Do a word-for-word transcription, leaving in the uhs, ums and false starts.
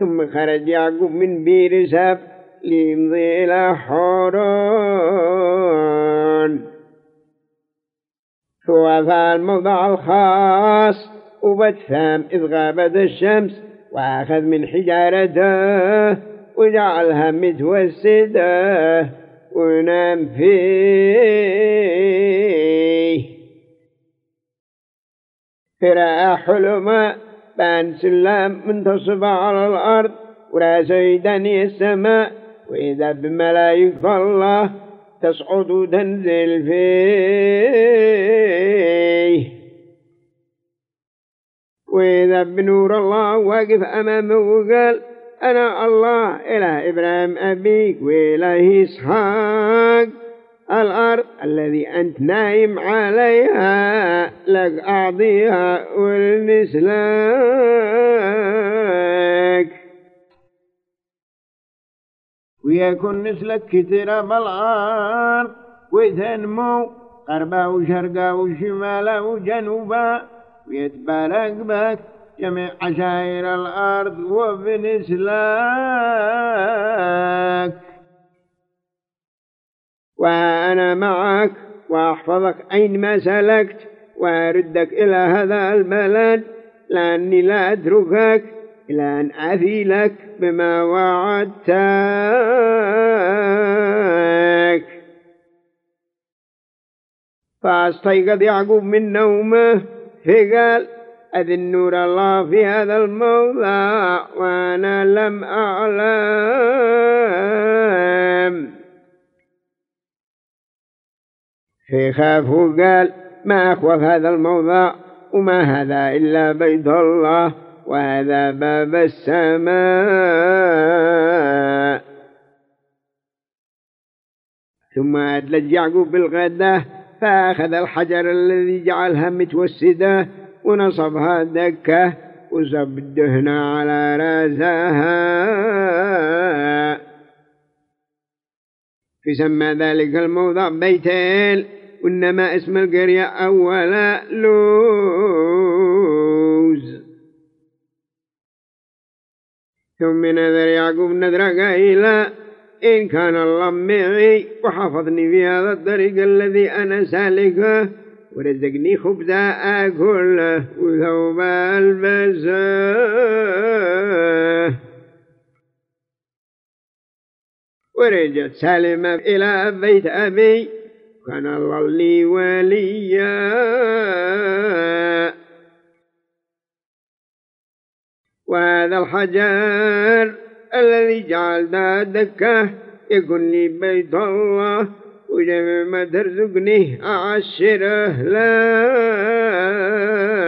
ثم خرج يعقوب من بير سبع ليمضي إلى حوران، فوافى الموضع الخاص وبتثام إذ غابت الشمس، وأخذ من حجارته وجعلها متوسدة ونام فيه. فرأى حلما بان سلام منتصب على الأرض ورأسه يدني السماء، وإذا بملائكة الله تصعد وتنزل فيه، وإذا بنور الله واقف أمامه وقال أنا الله إله إبراهيم أبيك وإله إسحاق، الأرض الذي أنت نايم عليها لك أعطيها ولنسلك، ويكون نسلك كثيرا بالأرض وتنمو غربا وشرقا وشمالا وجنوبا، ويتبارك بك جميع عشائر الأرض وبنسلك، وأنا معك وأحفظك أينما سلكت وأردك إلى هذا البلد، لأني لا أتركك إلى أن أفي لك بما وعدتك. فاستيقظ يعقوب من نومه فقال أذن نور الله في هذا الموضع وأنا لم أعلم. فخاف وقال ما أخوف هذا الموضع، وما هذا إلا بيت الله وهذا باب السماء. ثم أدلج يعقوب بالغداة فأخذ الحجر الذي جعلها متوسدة ونصبها دكة وصب الدهن على رأسها، فسمى ذلك الموضع بيتين، وإنما اسم القرية أولا لوز. ثم نذر يعقوب نذر قائلا إن كان الله معي وحفظني في هذا الطريق الذي أنا سالكه ورزقني خبزا أكله وثوبا ألبسه ورجعت سالمة إلى بيت أبي كان الله لي وليا. وهذا الحجر الذي جعلته دكة يكون لي بيت الله، وجميع ما ترزقني أعشره له.